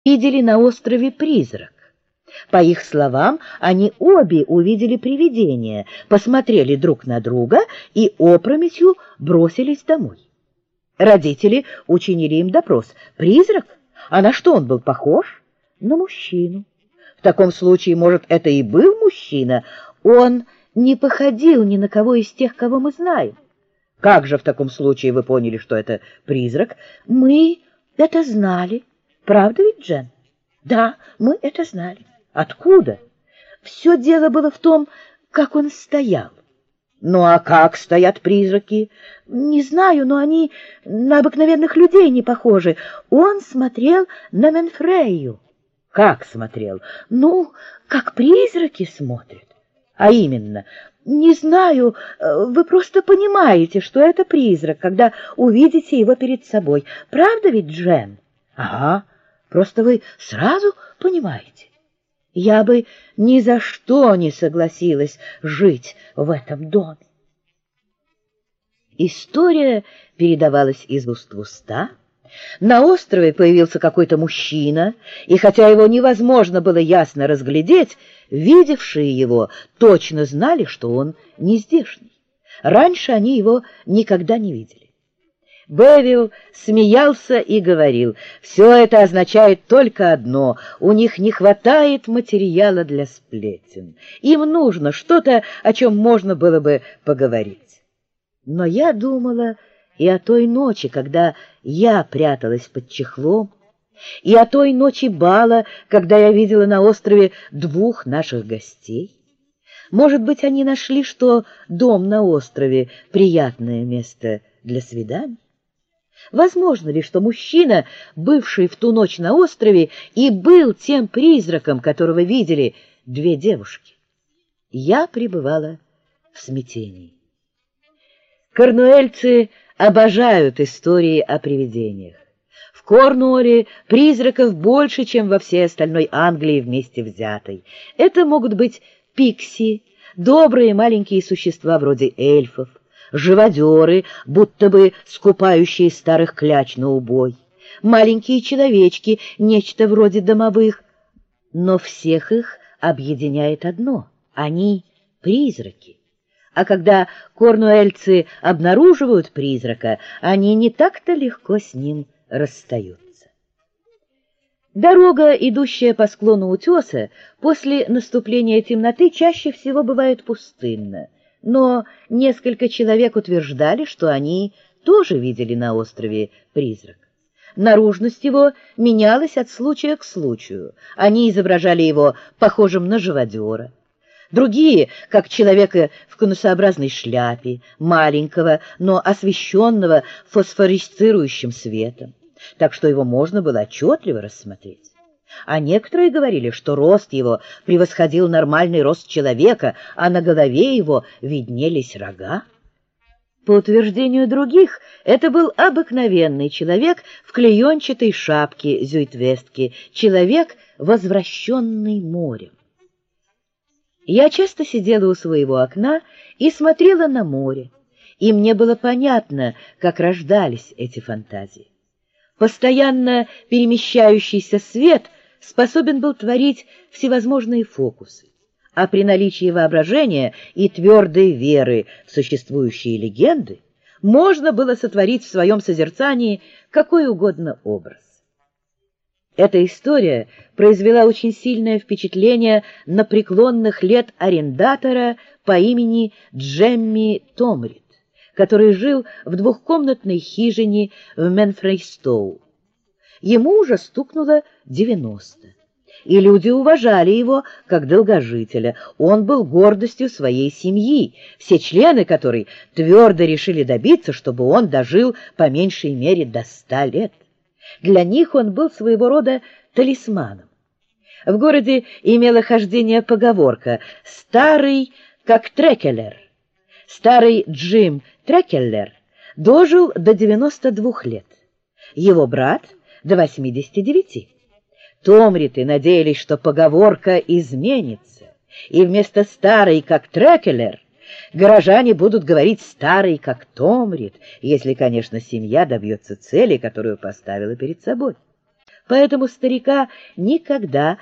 видели на острове призрак. По их словам, они обе увидели привидение, посмотрели друг на друга и опрометью бросились домой. Родители учинили им допрос. Призрак? А на что он был похож? На мужчину. В таком случае, может, это и был мужчина? Он не походил ни на кого из тех, кого мы знаем. Как же в таком случае вы поняли, что это призрак? Мы это знали. Правда ведь, Джен? Да, мы это знали. Откуда? Все дело было в том, как он стоял. Ну, а как стоят призраки? Не знаю, но они на обыкновенных людей не похожи. Он смотрел на Менфрею. Как смотрел? Ну, как призраки смотрят. А именно, не знаю, вы просто понимаете, что это призрак, когда увидите его перед собой. Правда ведь, Джен? Ага, просто вы сразу понимаете. Я бы ни за что не согласилась жить в этом доме. История передавалась из уст в уста. На острове появился какой-то мужчина, и хотя его невозможно было ясно разглядеть, видевшие его точно знали, что он не здешний. Раньше они его никогда не видели. Бевилл смеялся и говорил: «Все это означает только одно — у них не хватает материала для сплетен. Им нужно что-то, о чем можно было бы поговорить». Но я думала и о той ночи, когда я пряталась под чехлом, и о той ночи бала, когда я видела на острове двух наших гостей. Может быть, они нашли, что дом на острове — приятное место для свиданий? Возможно ли, что мужчина, бывший в ту ночь на острове, и был тем призраком, которого видели две девушки? Я пребывала в смятении. Корнуэльцы обожают истории о привидениях. В Корнуолле призраков больше, чем во всей остальной Англии вместе взятой. Это могут быть пикси, добрые маленькие существа вроде эльфов, живодеры, будто бы скупающие старых кляч на убой, маленькие человечки, нечто вроде домовых. Но всех их объединяет одно — они призраки. А когда корнуэльцы обнаруживают призрака, они не так-то легко с ним расстаются. Дорога, идущая по склону утеса, после наступления темноты чаще всего бывает пустынна. Но несколько человек утверждали, что они тоже видели на острове призрак. Наружность его менялась от случая к случаю. Они изображали его похожим на живодера. Другие, как человека в конусообразной шляпе, маленького, но освещенного фосфорисцирующим светом, так что его можно было отчетливо рассмотреть. А некоторые говорили, что рост его превосходил нормальный рост человека, а на голове его виднелись рога. По утверждению других, это был обыкновенный человек в клеенчатой шапке зюитвестки, человек, возвращенный морем. Я часто сидела у своего окна и смотрела на море, и мне было понятно, как рождались эти фантазии. Постоянно перемещающийся свет способен был творить всевозможные фокусы, а при наличии воображения и твердой веры в существующие легенды можно было сотворить в своем созерцании какой угодно образ. Эта история произвела очень сильное впечатление на преклонных лет арендатора по имени Джемми Томрид, который жил в двухкомнатной хижине в Менфрейстоу. Ему уже стукнуло 90, и люди уважали его как долгожителя. Он был гордостью своей семьи, все члены которой твердо решили добиться, чтобы он дожил по меньшей мере до 100 лет. Для них он был своего рода талисманом. В городе имела хождение поговорка «старый, как Трекеллер». Старый Джим Трекеллер дожил до 92 лет, его брат — до 89. Томриты надеялись, что поговорка изменится, и вместо «старый, как Трекеллер» горожане будут говорить «старый, как Томрид», если, конечно, семья добьется цели, которую поставила перед собой. Поэтому старика никогда